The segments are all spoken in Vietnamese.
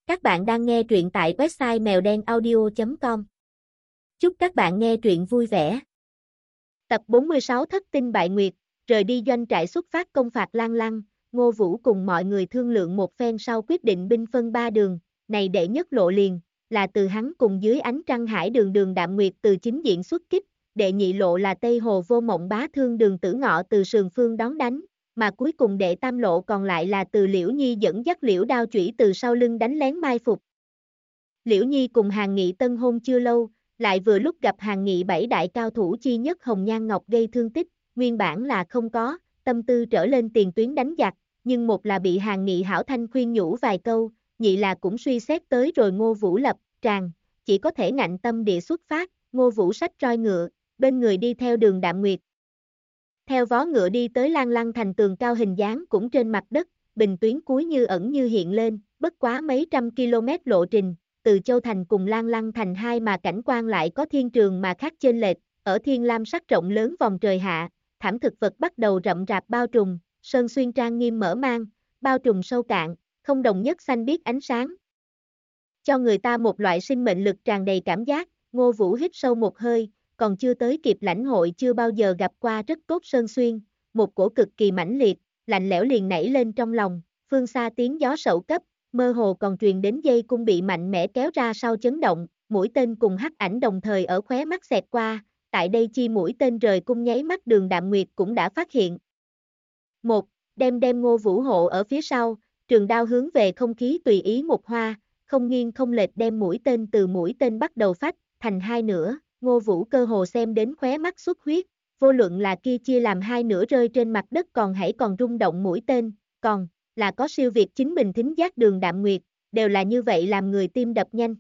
Các bạn đang nghe truyện tại website mèo đen audio.com. Chúc các bạn nghe truyện vui vẻ. Tập 46 Thất tinh bại nguyệt, rời đi doanh trại xuất phát công phạt Lang Lăng, Ngô Vũ cùng mọi người thương lượng một phen sau quyết định binh phân ba đường, này đệ nhất lộ liền, là từ hắn cùng dưới ánh trăng hải Đường Đạm Nguyệt từ chính diện xuất kích, đệ nhị lộ là Tây Hồ Vô Mộng Bá Thương Đường Tử Ngọ từ sườn phương đón đánh, mà cuối cùng đệ tam lộ còn lại là từ Liễu Nhi dẫn dắt Liễu Đao Chủy từ sau lưng đánh lén mai phục. Liễu Nhi cùng Hàn Nghị tân hôn chưa lâu, lại vừa lúc gặp Hàn Nghị bảy đại cao thủ chi nhất Hồng Nhan Ngọc gây thương tích, nguyên bản là không có, tâm tư trở lên tiền tuyến đánh giặc, nhưng một là bị Hàn Nghị hảo thanh khuyên nhủ vài câu, nhị là cũng suy xét tới rồi Ngô Vũ lập tràng, chỉ có thể ngạnh tâm địa xuất phát, Ngô Vũ xách roi ngựa, bên người đi theo Đường Đạm Nguyệt. Theo vó ngựa đi tới Lang Lăng thành tường cao hình dáng cũng trên mặt đất, bình tuyến cuối như ẩn như hiện lên, bất quá mấy trăm km lộ trình, từ Châu Thành cùng Lang Lăng thành hai mà cảnh quan lại có thiên trường mà khác chênh lệch, ở thiên lam sắc rộng lớn vòng trời hạ, thảm thực vật bắt đầu rậm rạp bao trùm, sơn xuyên trang nghiêm mở mang, bao trùm sâu cạn, không đồng nhất xanh biếc ánh sáng. Cho người ta một loại sinh mệnh lực tràn đầy cảm giác, Ngô Vũ hít sâu một hơi, còn chưa tới kịp lãnh hội chưa bao giờ gặp qua rất tốt sơn xuyên, một cổ cực kỳ mãnh liệt, lạnh lẽo liền nảy lên trong lòng, phương xa tiếng gió sậu cấp, mơ hồ còn truyền đến dây cung bị mạnh mẽ kéo ra sau chấn động, mũi tên cùng hắc ảnh đồng thời ở khóe mắt xẹt qua, tại đây chi mũi tên rời cung nháy mắt Đường Đạm Nguyệt cũng đã phát hiện. Một, đem Ngô Vũ hộ ở phía sau, trường đao hướng về không khí tùy ý một hoa, không nghiêng không lệch đem mũi tên từ mũi tên bắt đầu phách, thành hai nửa. Ngô Vũ cơ hồ xem đến khóe mắt xuất huyết, vô luận là kia chia làm hai nửa rơi trên mặt đất còn rung động mũi tên, còn là có siêu việt chính mình thính giác Đường Đạm Nguyệt, đều là như vậy làm người tim đập nhanh.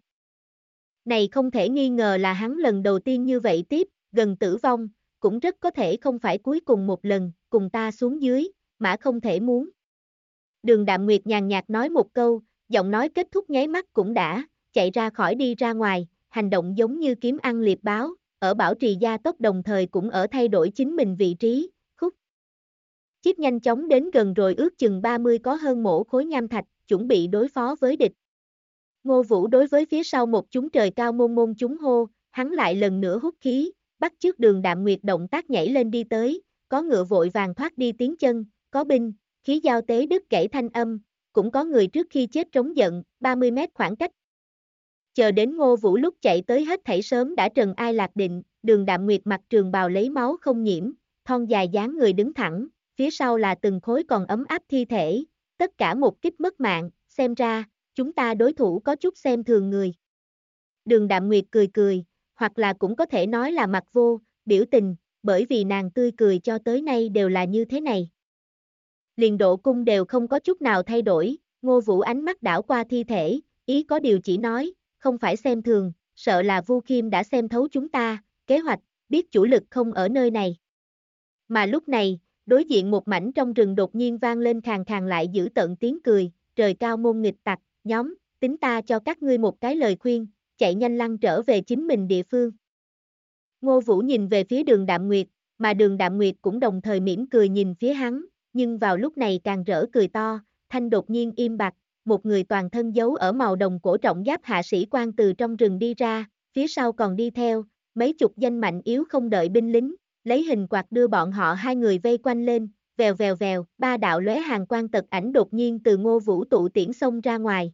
Này không thể nghi ngờ là hắn lần đầu tiên như vậy tiếp, gần tử vong, cũng rất có thể không phải cuối cùng một lần, cùng ta xuống dưới, mã không thể muốn. Đường Đạm Nguyệt nhàn nhạt nói một câu, giọng nói kết thúc nháy mắt cũng đã, chạy ra khỏi đi ra ngoài, hành động giống như kiếm ăn liệp báo, ở bảo trì gia tốc đồng thời cũng ở thay đổi chính mình vị trí, khúc. Chip nhanh chóng đến gần rồi ước chừng 30 có hơn mổ khối nham thạch, chuẩn bị đối phó với địch. Ngô Vũ đối với phía sau một chúng trời cao môn chúng hô, hắn lại lần nữa hút khí, bắt chước Đường Đạm Nguyệt động tác nhảy lên đi tới, có ngựa vội vàng thoát đi tiếng chân, có binh, khí giao tế đứt gãy thanh âm, cũng có người trước khi chết trống giận, 30 mét khoảng cách. Chờ đến Ngô Vũ lúc chạy tới hết thảy sớm đã trần ai lạc định, Đường Đạm Nguyệt mặc trường bào lấy máu không nhiễm, thon dài dáng người đứng thẳng, phía sau là từng khối còn ấm áp thi thể, tất cả một kích mất mạng, xem ra, chúng ta đối thủ có chút xem thường người. Đường Đạm Nguyệt cười cười, hoặc là cũng có thể nói là mặt vô, biểu tình, bởi vì nàng tươi cười cho tới nay đều là như thế này. Liền độ cung đều không có chút nào thay đổi, Ngô Vũ ánh mắt đảo qua thi thể, ý có điều chỉ nói, không phải xem thường, sợ là Vu Khiêm đã xem thấu chúng ta, kế hoạch, biết chủ lực không ở nơi này. Mà lúc này, đối diện một mảnh trong rừng đột nhiên vang lên khàn khàn lại dữ tợn tiếng cười, trời cao môn nghịch tặc, nhóm, tính ta cho các ngươi một cái lời khuyên, chạy nhanh lăn trở về chính mình địa phương. Ngô Vũ nhìn về phía Đường Đạm Nguyệt, mà Đường Đạm Nguyệt cũng đồng thời mỉm cười nhìn phía hắn, nhưng vào lúc này càng rỡ cười to, thanh đột nhiên im bặt, một người toàn thân giấu ở màu đồng cổ trọng giáp hạ sĩ quan từ trong rừng đi ra, phía sau còn đi theo, mấy chục danh mạnh yếu không đợi binh lính, lấy hình quạt đưa bọn họ hai người vây quanh lên, vèo vèo vèo, ba đạo lóe hàn quang tật ảnh đột nhiên từ Ngô Vũ tụ tiễn xông ra ngoài.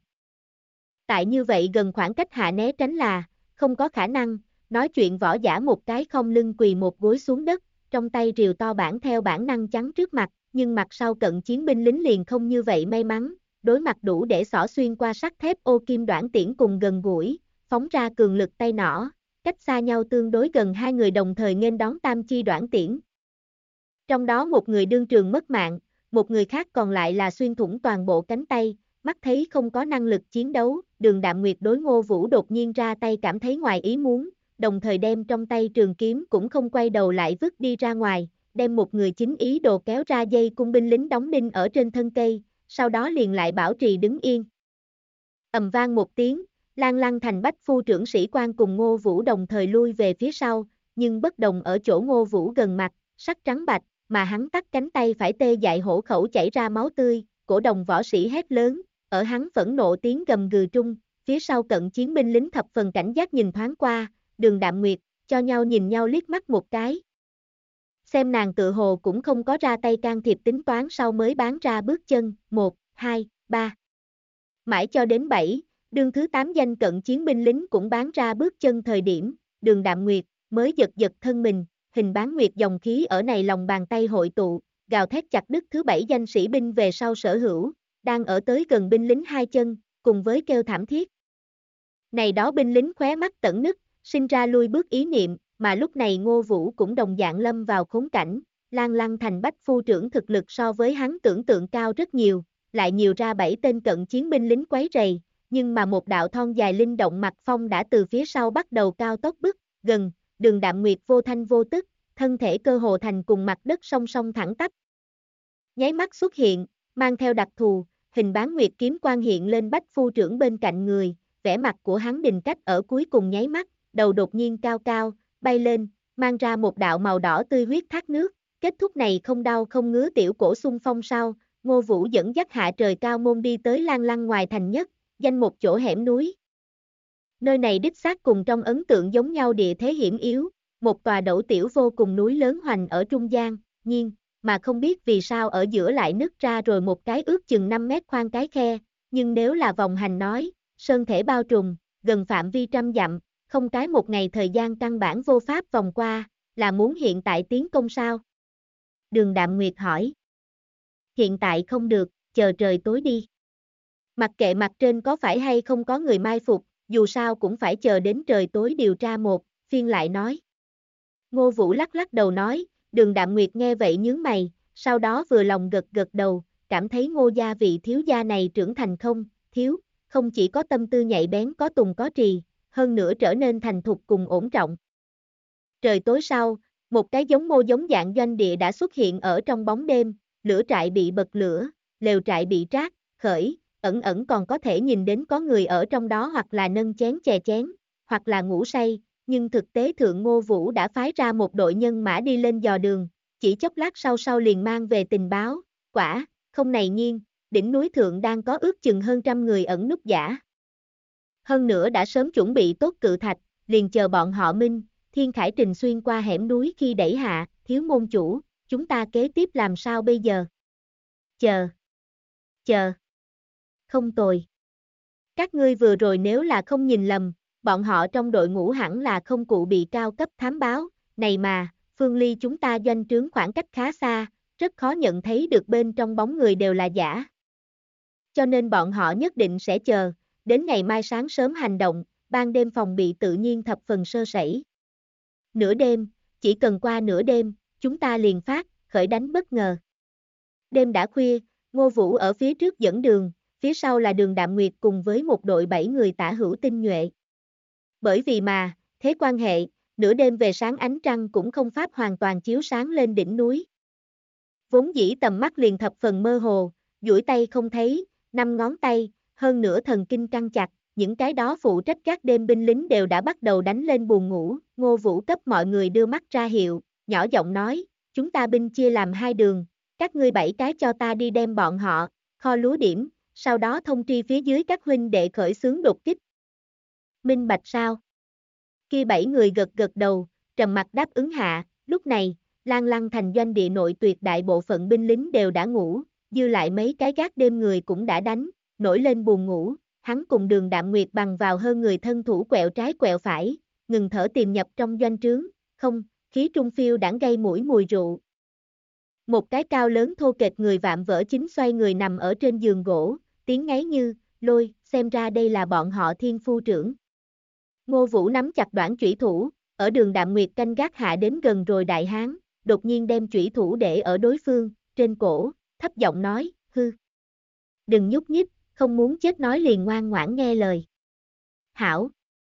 Tại như vậy gần khoảng cách hạ né tránh là, không có khả năng, nói chuyện võ giả một cái không lưng quỳ một gối xuống đất, trong tay rìu to bản theo bản năng chắn trước mặt, nhưng mặt sau cận chiến binh lính liền không như vậy may mắn, đối mặt đủ để xỏ xuyên qua sắt thép ô kim đoạn tiễn cùng gần gũi, phóng ra cường lực tay nỏ, cách xa nhau tương đối gần hai người đồng thời nghênh đón tam chi đoạn tiễn. Trong đó một người đương trường mất mạng, một người khác còn lại là xuyên thủng toàn bộ cánh tay, mắt thấy không có năng lực chiến đấu, Đường Đạm Nguyệt đối Ngô Vũ đột nhiên ra tay cảm thấy ngoài ý muốn, đồng thời đem trong tay trường kiếm cũng không quay đầu lại vứt đi ra ngoài, đem một người chính ý đồ kéo ra dây cung binh lính đóng đinh ở trên thân cây, sau đó liền lại bảo trì đứng yên. Ầm vang một tiếng, Lang Lăng thành bách phu trưởng sĩ quan cùng Ngô Vũ đồng thời lui về phía sau, nhưng bất đồng ở chỗ Ngô Vũ gần mặt, sắc trắng bạch, mà hắn tắt cánh tay phải tê dại hổ khẩu chảy ra máu tươi, cổ đồng võ sĩ hét lớn, ở hắn phẫn nộ tiếng gầm gừ trung, phía sau cận chiến binh lính thập phần cảnh giác nhìn thoáng qua, Đường Đạm Nguyệt, cho nhau nhìn nhau liếc mắt một cái. Xem nàng tự hồ cũng không có ra tay can thiệp tính toán sau mới bán ra bước chân, 1, 2, 3. Mãi cho đến 7, đương thứ 8 danh cận chiến binh lính cũng bán ra bước chân thời điểm, Đường Đạm Nguyệt mới giật giật thân mình, hình bán nguyệt dòng khí ở này lòng bàn tay hội tụ, gào thét chặt đứt thứ 7 danh sĩ binh về sau sở hữu, đang ở tới gần binh lính hai chân, cùng với kêu thảm thiết. Này đó binh lính khóe mắt tẩn nứt, sinh ra lui bước ý niệm, mà lúc này Ngô Vũ cũng đồng dạng lâm vào khốn cảnh, Lan Lăng Thành bách phu trưởng thực lực so với hắn tưởng tượng cao rất nhiều, lại nhiều ra 7 tên cận chiến binh lính quấy rầy, nhưng mà một đạo thon dài linh động mặt phong đã từ phía sau bắt đầu cao tốc bước gần, Đường Đạm Nguyệt vô thanh vô tức, thân thể cơ hồ thành cùng mặt đất song song thẳng tắp. Nháy mắt xuất hiện, mang theo đặc thù, hình bán nguyệt kiếm quang hiện lên bách phu trưởng bên cạnh người, vẻ mặt của hắn đình cách ở cuối cùng nháy mắt, đầu đột nhiên cao cao, bay lên, mang ra một đạo màu đỏ tươi huyết thác nước, kết thúc này không đau không ngứa tiểu cổ xung phong sau, Ngô Vũ dẫn dắt hạ trời cao môn đi tới Lan Lăng ngoài thành nhất, danh một chỗ hẻm núi. Nơi này đích xác cùng trong ấn tượng giống nhau địa thế hiểm yếu, một tòa đẩu tiểu vô cùng núi lớn hoành ở trung gian, nhiên, mà không biết vì sao ở giữa lại nứt ra rồi một cái ước chừng 5 mét khoan cái khe, nhưng nếu là vòng hành nói, sơn thể bao trùm, gần phạm vi trăm dặm, không cái một ngày thời gian căn bản vô pháp vòng qua, là muốn hiện tại tiến công sao? Đường Đạm Nguyệt hỏi. Hiện tại không được, chờ trời tối đi. Mặc kệ mặt trên có phải hay không có người mai phục, dù sao cũng phải chờ đến trời tối điều tra một, phiên lại nói. Ngô Vũ lắc lắc đầu nói, Đường Đạm Nguyệt nghe vậy nhướng mày, sau đó vừa lòng gật gật đầu, cảm thấy Ngô gia vị thiếu gia này trưởng thành không, thiếu, không chỉ có tâm tư nhạy bén có tùng có trì, hơn nữa trở nên thành thục cùng ổn trọng. Trời tối sau, một cái giống mô giống dạng doanh địa đã xuất hiện ở trong bóng đêm, lửa trại bị bật lửa, lều trại bị trát, khởi, ẩn ẩn còn có thể nhìn đến có người ở trong đó hoặc là nâng chén chè chén, hoặc là ngủ say, nhưng thực tế thượng Ngô Vũ đã phái ra một đội nhân mã đi lên dò đường, chỉ chốc lát sau liền mang về tình báo, quả, không này nhiên, đỉnh núi thượng đang có ước chừng hơn trăm người ẩn núp giả. Hơn nữa đã sớm chuẩn bị tốt cự thạch, liền chờ bọn họ Minh, Thiên Khải Trình xuyên qua hẻm núi khi đẩy hạ, thiếu môn chủ, chúng ta kế tiếp làm sao bây giờ? Chờ. Không tồi. Các ngươi vừa rồi nếu là không nhìn lầm, bọn họ trong đội ngũ hẳn là không cụ bị cao cấp thám báo, này mà, Phương Ly chúng ta doanh trướng khoảng cách khá xa, rất khó nhận thấy được bên trong bóng người đều là giả. Cho nên bọn họ nhất định sẽ chờ, đến ngày mai sáng sớm hành động, ban đêm phòng bị tự nhiên thập phần sơ sẩy. Nửa đêm, chỉ cần qua nửa đêm, chúng ta liền phát, khởi đánh bất ngờ. Đêm đã khuya, Ngô Vũ ở phía trước dẫn đường, phía sau là Đường Đạm Nguyệt cùng với một đội 7 người tả hữu tinh nhuệ. Bởi vì mà, thế quan hệ, nửa đêm về sáng ánh trăng cũng không pháp hoàn toàn chiếu sáng lên đỉnh núi. Vốn dĩ tầm mắt liền thập phần mơ hồ, duỗi tay không thấy, 5 ngón tay, hơn nữa thần kinh căng chặt, những cái đó phụ trách gác đêm binh lính đều đã bắt đầu đánh lên buồn ngủ, Ngô Vũ cấp mọi người đưa mắt ra hiệu, nhỏ giọng nói, chúng ta binh chia làm 2 đường, các ngươi 7 cái cho ta đi đem bọn họ, kho lúa điểm, sau đó thông tri phía dưới các huynh đệ khởi xướng đột kích. Minh bạch sao? Kia 7 người gật gật đầu, trầm mặt đáp ứng hạ, lúc này, Lan Lăng thành doanh địa nội tuyệt đại bộ phận binh lính đều đã ngủ, dư lại mấy cái gác đêm người cũng đã đánh, nổi lên buồn ngủ, hắn cùng Đường Đạm Nguyệt bằng vào hơn người thân thủ quẹo trái quẹo phải, ngừng thở tìm nhập trong doanh trướng, không, khí trung phiêu đãng gây mũi mùi rượu. Một cái cao lớn thô kệch người vạm vỡ chính xoay người nằm ở trên giường gỗ, tiếng ngáy như, lôi, xem ra đây là bọn họ Thiên phu trưởng. Ngô Vũ nắm chặt đoản chủy thủ, ở Đường Đạm Nguyệt canh gác hạ đến gần rồi đại hán, đột nhiên đem chủy thủ để ở đối phương, trên cổ, thấp giọng nói, hư. Đừng nhúc nhích, không muốn chết nói liền ngoan ngoãn nghe lời. Hảo.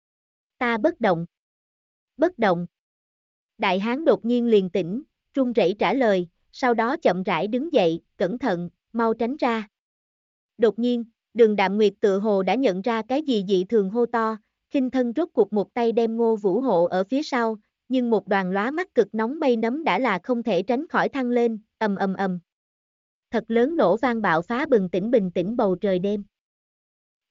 Ta bất động. Bất động. Đại hán đột nhiên liền tỉnh, run rẩy trả lời, sau đó chậm rãi đứng dậy, cẩn thận, mau tránh ra. Đột nhiên, Đường Đạm Nguyệt tự hồ đã nhận ra cái gì dị thường hô to, khinh thân rốt cuộc một tay đem Ngô Vũ hộ ở phía sau, nhưng một đoàn lóa mắt cực nóng mây nấm đã là không thể tránh khỏi thăng lên, ầm ầm ầm. Thật lớn nổ vang bạo phá bình tĩnh bầu trời đêm.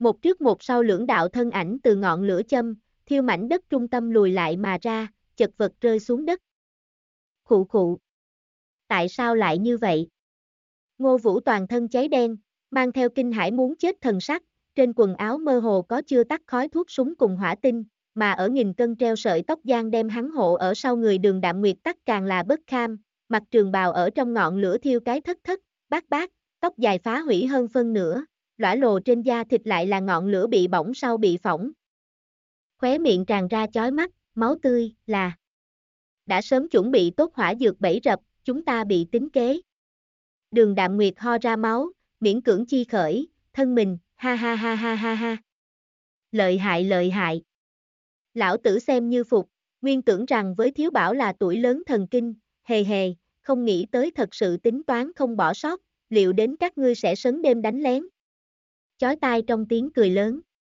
Một trước một sau lưỡng đạo thân ảnh từ ngọn lửa châm, thiêu mảnh đất trung tâm lùi lại mà ra, chật vật rơi xuống đất. Khụ khụ. Tại sao lại như vậy? Ngô Vũ toàn thân cháy đen, mang theo kinh hãi muốn chết thần sắc, trên quần áo mơ hồ có chưa tắt khói thuốc súng cùng hỏa tinh, mà ở nghìn cân treo sợi tóc giang đem hắn hộ ở sau người Đường Đạm Nguyệt tắc càng là bất kham, mặc trường bào ở trong ngọn lửa thiêu cái thất thất, bát bát, tóc dài phá hủy hơn phân nửa, lõa lồ trên da thịt lại là ngọn lửa bị bỏng sau bị phỏng. Khóe miệng tràn ra chói mắt, máu tươi, là đã sớm chuẩn bị tốt hỏa dược bẫy rập, chúng ta bị tính kế. Đường Đạm Nguyệt ho ra máu, miễn cưỡng chi khởi, thân mình, ha ha ha ha ha ha. Lợi hại lợi hại. Lão tử xem như phục, nguyên tưởng rằng với Thiếu Bảo là tuổi lớn thần kinh, hề hề, không nghĩ tới thật sự tính toán không bỏ sót, liệu đến các ngươi sẽ sấn đêm đánh lén. Chói tai trong tiếng cười lớn.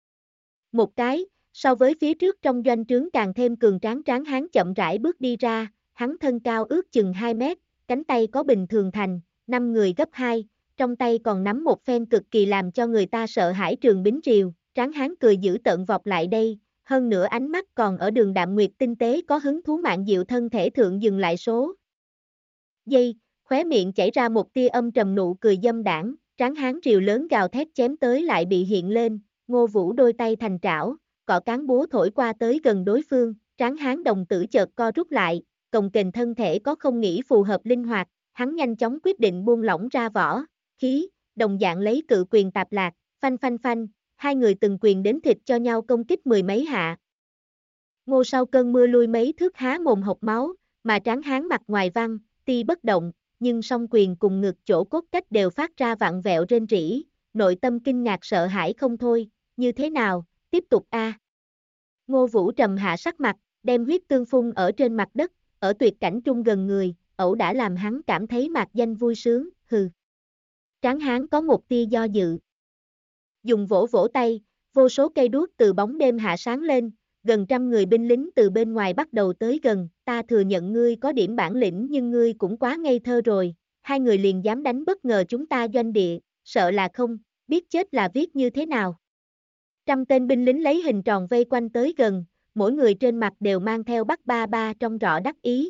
Một cái, so với phía trước trong doanh trướng càng thêm cường tráng tráng hán chậm rãi bước đi ra, hắn thân cao ước chừng 2 mét, cánh tay có bình thường thành, 5 người gấp 2, trong tay còn nắm một phen cực kỳ làm cho người ta sợ hãi trường bính rìu, tráng hán cười dữ tợn vọt lại đây, hơn nữa ánh mắt còn ở Đường Đạm Nguyệt tinh tế có hứng thú mạng diệu thân thể thượng dừng lại số. Giây, khóe miệng chảy ra một tia âm trầm nụ cười dâm đảng, tráng hán rìu lớn gào thét chém tới lại bị hiện lên, Ngô Vũ đôi tay thành trảo, cọ cán búa thổi qua tới gần đối phương, tráng hán đồng tử chợt co rút lại, cồng kềnh thân thể có không nghĩ phù hợp linh hoạt, hắn nhanh chóng quyết định buông lỏng ra vỏ, khí, đồng dạng lấy cự quyền tạp lạc, phanh phanh phanh, hai người từng quyền đến thịt cho nhau công kích mười mấy hạ. Ngô sau cơn mưa lui mấy thước há mồm hộc máu, mà tráng hán mặt ngoài văng, ti bất động, nhưng song quyền cùng ngực chỗ cốt cách đều phát ra vặn vẹo rên rỉ, nội tâm kinh ngạc sợ hãi không thôi, như thế nào, tiếp tục a. Ngô Vũ trầm hạ sắc mặt, đem huyết tương phun ở trên mặt đất, ở tuyệt cảnh trung gần người, ẩu đã làm hắn cảm thấy mạc danh vui sướng, hừ. Tráng hán có một tia do dự. Dùng vỗ vỗ tay, vô số cây đuốc từ bóng đêm hạ sáng lên, gần trăm người binh lính từ bên ngoài bắt đầu tới gần, ta thừa nhận ngươi có điểm bản lĩnh nhưng ngươi cũng quá ngây thơ rồi, hai người liền dám đánh bất ngờ chúng ta doanh địa, sợ là không, biết chết là viết như thế nào. Trăm tên binh lính lấy hình tròn vây quanh tới gần, mỗi người trên mặt đều mang theo bắt ba ba trong rõ đắc ý.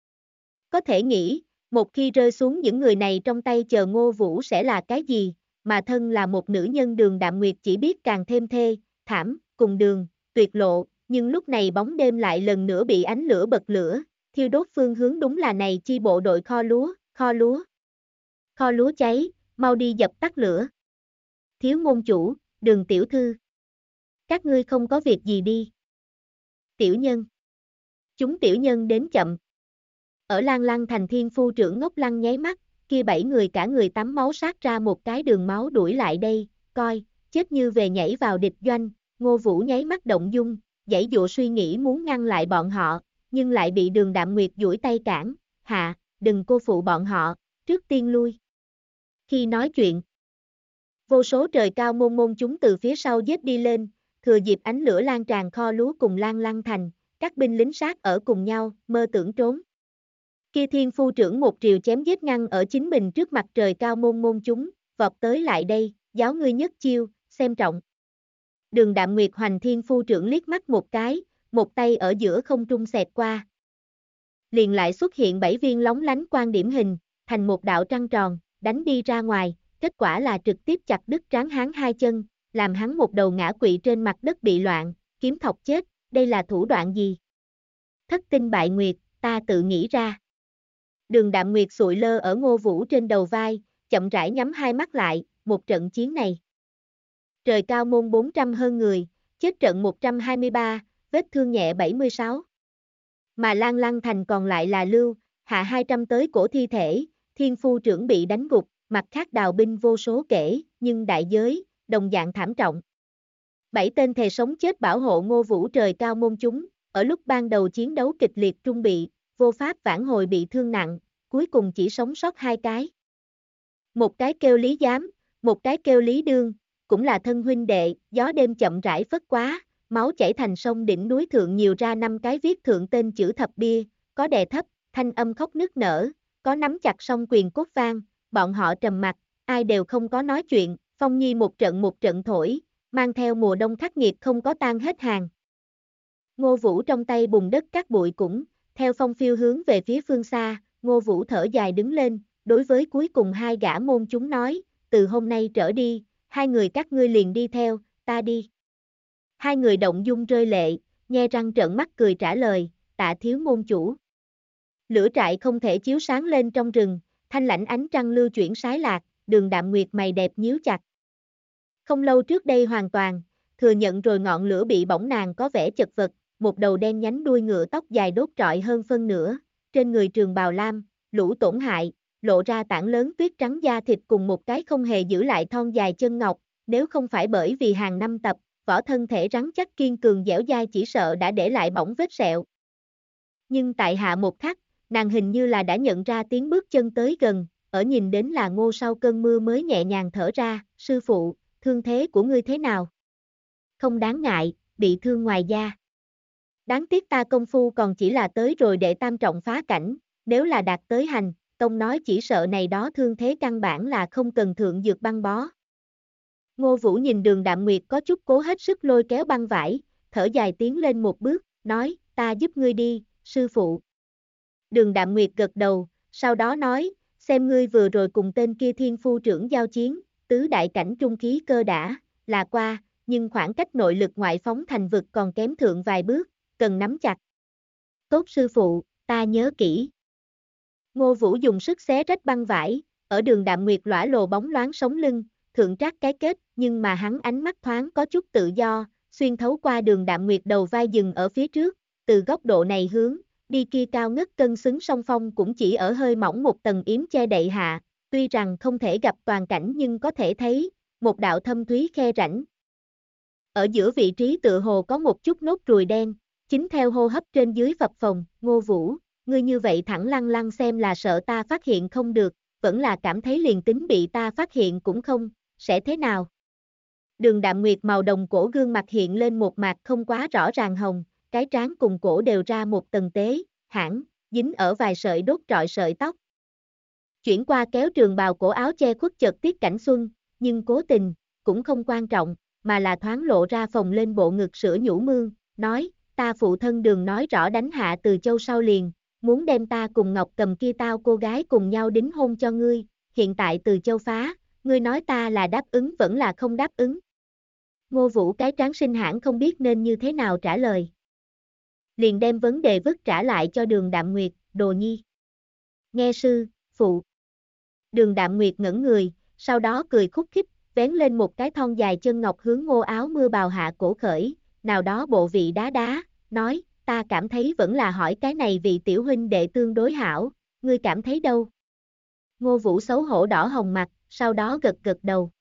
Có thể nghĩ, một khi rơi xuống những người này trong tay chờ Ngô Vũ sẽ là cái gì, mà thân là một nữ nhân Đường Đạm Nguyệt chỉ biết càng thêm thê, thảm, cùng đường, tuyệt lộ, nhưng lúc này bóng đêm lại lần nữa bị ánh lửa bật lửa, thiêu đốt phương hướng đúng là này chi bộ đội kho lúa, kho lúa. Kho lúa cháy, mau đi dập tắt lửa. Thiếu môn chủ, Đường tiểu thư. Các ngươi không có việc gì đi. Tiểu nhân. Chúng tiểu nhân đến chậm. Ở Lan Lăng thành Thiên Phu trưởng ngốc lăng nháy mắt, kia 7 người cả người tắm máu sát ra một cái đường máu đuổi lại đây, coi, chết như về nhảy vào địch doanh, Ngô Vũ nháy mắt động dung, giãy dụa suy nghĩ muốn ngăn lại bọn họ, nhưng lại bị Đường Đạm Nguyệt duỗi tay cản, hạ, đừng cô phụ bọn họ, trước tiên lui. Khi nói chuyện, vô số trời cao môn môn chúng từ phía sau giết đi lên, thừa dịp ánh lửa lan tràn kho lúa cùng Lan Lăng thành, các binh lính sát ở cùng nhau, mơ tưởng trốn. Kia Thiên Phu trưởng một triều chém giết ngăn ở chính mình trước mặt trời cao môn môn chúng, vọt tới lại đây, giáo ngươi nhất chiêu, xem trọng. Đường Đạm Nguyệt hoành Thiên Phu trưởng liếc mắt một cái, một tay ở giữa không trung xẹt qua. Liền lại xuất hiện 7 viên lóng lánh quan điểm hình, thành một đạo trăng tròn, đánh đi ra ngoài, kết quả là trực tiếp chặt đứt tráng hán hai chân, làm hắn một đầu ngã quỵ trên mặt đất bị loạn, kiếm thọc chết, đây là thủ đoạn gì? Thất tinh bại nguyệt, ta tự nghĩ ra. Đường Đạm Nguyệt sụi lơ ở Ngô Vũ trên đầu vai, chậm rãi nhắm hai mắt lại, một trận chiến này. Trời cao môn 400 hơn người, chết trận 123, vết thương nhẹ 76. Mà Lan Lăng thành còn lại là lưu, hạ 200 tới cổ thi thể, Thiên Phu trưởng bị đánh gục, mặt khác đào binh vô số kể, nhưng đại giới, đồng dạng thảm trọng. 7 tên thề sống chết bảo hộ Ngô Vũ trời cao môn chúng, ở lúc ban đầu chiến đấu kịch liệt trung bị, vô pháp vãn hồi bị thương nặng, cuối cùng chỉ sống sót 2 cái. Một cái kêu Lý Giám, một cái kêu Lý Đương, cũng là thân huynh đệ, gió đêm chậm rãi phất quá, máu chảy thành sông đỉnh núi thượng nhiều ra 5 cái viết thượng tên chữ thập bia, có đè thấp, thanh âm khóc nức nở, có nắm chặt song quyền cốt vang, bọn họ trầm mặt, ai đều không có nói chuyện, Phong Nhi một trận thổi, mang theo mùa đông khắc nghiệt không có tan hết hàng. Ngô Vũ trong tay bùn đất cát bụi cũng, theo phong phiêu hướng về phía phương xa, Ngô Vũ thở dài đứng lên, đối với cuối cùng hai gã môn chúng nói, từ hôm nay trở đi, hai người các ngươi liền đi theo, ta đi. Hai người động dung rơi lệ, nhe răng trợn mắt cười trả lời, tạ thiếu môn chủ. Lửa trại không thể chiếu sáng lên trong rừng, thanh lãnh ánh trăng lưu chuyển sái lạc, Đường Đạm Nguyệt mày đẹp nhíu chặt. Không lâu trước đây hoàn toàn, thừa nhận rồi ngọn lửa bị bỏng nàng có vẻ chật vật, một đầu đen nhánh đuôi ngựa tóc dài đốt trọi hơn phân nửa, trên người trường bào lam, lũ tổn hại, lộ ra tảng lớn tuyết trắng da thịt cùng một cái không hề giữ lại thon dài chân ngọc, nếu không phải bởi vì hàng năm tập, võ thân thể rắn chắc kiên cường dẻo dai chỉ sợ đã để lại bỏng vết sẹo. Nhưng tại hạ một khắc, nàng hình như là đã nhận ra tiếng bước chân tới gần, ở nhìn đến là Ngô sau cơn mưa mới nhẹ nhàng thở ra, sư phụ, thương thế của ngươi thế nào? Không đáng ngại, bị thương ngoài da. Đáng tiếc ta công phu còn chỉ là tới rồi đệ tam trọng phá cảnh, nếu là đạt tới hành, tông nói chỉ sợ này đó thương thế căn bản là không cần thượng dược băng bó. Ngô Vũ nhìn Đường Đạm Nguyệt có chút cố hết sức lôi kéo băng vải, thở dài tiến lên một bước, nói, ta giúp ngươi đi, sư phụ. Đường Đạm Nguyệt gật đầu, sau đó nói, xem ngươi vừa rồi cùng tên kia thiên phu trưởng giao chiến, tứ đại cảnh trung khí cơ đã, là qua, nhưng khoảng cách nội lực ngoại phóng thành vực còn kém thượng vài bước, cần nắm chặt. Tốt sư phụ, ta nhớ kỹ. Ngô Vũ dùng sức xé rách băng vải, ở Đường Đạm Nguyệt lõa lồ bóng loáng sống lưng, thượng trác cái kết, nhưng mà hắn ánh mắt thoáng có chút tự do, xuyên thấu qua Đường Đạm Nguyệt đầu vai dừng ở phía trước, từ góc độ này hướng, đi kia cao ngất cân xứng song phong cũng chỉ ở hơi mỏng một tầng yếm che đậy hạ, tuy rằng không thể gặp toàn cảnh nhưng có thể thấy, một đạo thâm thúy khe rãnh. Ở giữa vị trí tựa hồ có một chút nốt ruồi đen, chính theo hô hấp trên dưới phập phồng, Ngô Vũ, ngươi như vậy thẳng lăng lăng xem là sợ ta phát hiện không được, vẫn là cảm thấy liền tính bị ta phát hiện cũng không, sẽ thế nào? Đường Đạm Nguyệt màu đồng cổ gương mặt hiện lên một mạc không quá rõ ràng hồng, cái trán cùng cổ đều ra một tầng tế, hãng, dính ở vài sợi đốt trọi sợi tóc. Chuyển qua kéo trường bào cổ áo che khuất chợt tiết cảnh xuân, nhưng cố tình, cũng không quan trọng, mà là thoáng lộ ra phồng lên bộ ngực sữa nhũ mương, nói, ta phụ thân Đường nói rõ đánh hạ Từ Châu sau liền, muốn đem ta cùng Ngọc Cầm kia tao cô gái cùng nhau đính hôn cho ngươi, hiện tại Từ Châu phá, ngươi nói ta là đáp ứng vẫn là không đáp ứng. Ngô Vũ cái trán sinh hãng không biết nên như thế nào trả lời. Liền đem vấn đề vứt trả lại cho Đường Đạm Nguyệt, đồ nhi. Nghe sư, phụ. Đường Đạm Nguyệt ngẩn người, sau đó cười khúc khích, vén lên một cái thon dài chân ngọc hướng Ngô áo mưa bào hạ cổ khởi, nào đó bộ vị đá đá, nói, ta cảm thấy vẫn là hỏi cái này vị tiểu huynh đệ tương đối hảo, ngươi cảm thấy đâu? Ngô Vũ xấu hổ đỏ hồng mặt, sau đó gật gật đầu.